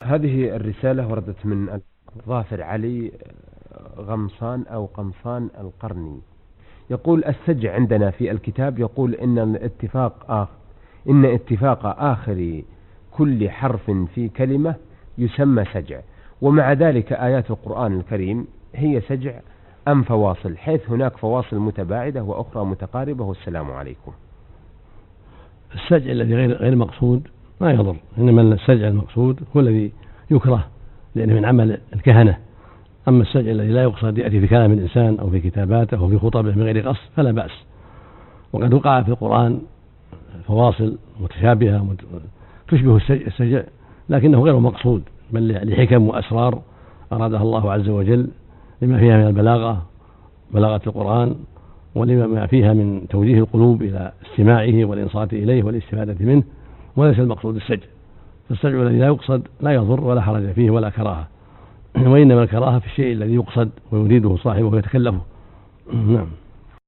هذه الرسالة وردت من ظافر علي غمصان أو قمصان القرني، يقول: السجع عندنا في الكتاب يقول إن اتفاق آخر كل حرف في كلمة يسمى سجع، ومع ذلك آيات القرآن الكريم هي سجع أم فواصل، حيث هناك فواصل متباعدة وأخرى متقاربة، والسلام عليكم. السجع الذي غير مقصود ما يضر، إنما السجع المقصود هو الذي يكره لأنه من عمل الكهنة. أما السجع الذي لا يقصد يأتي في كلام الإنسان أو في كتاباته أو في خطبه من غير قصد فلا بأس. وقد وقع في القرآن فواصل متشابهة تشبه السجع لكنه غير مقصود، بل لحكم وأسرار أرادها الله عز وجل لما فيها من البلاغة، بلاغة القرآن، ولما فيها من توجيه القلوب إلى استماعه والإنصات إليه والاستفادة منه، وليس المقصود السجع. فالسجع الذي لا يقصد لا يضر ولا حرج فيه ولا كراهة، وإنما الكراهة في الشيء الذي يقصد ويريده صاحبه ويتكلفه. نعم.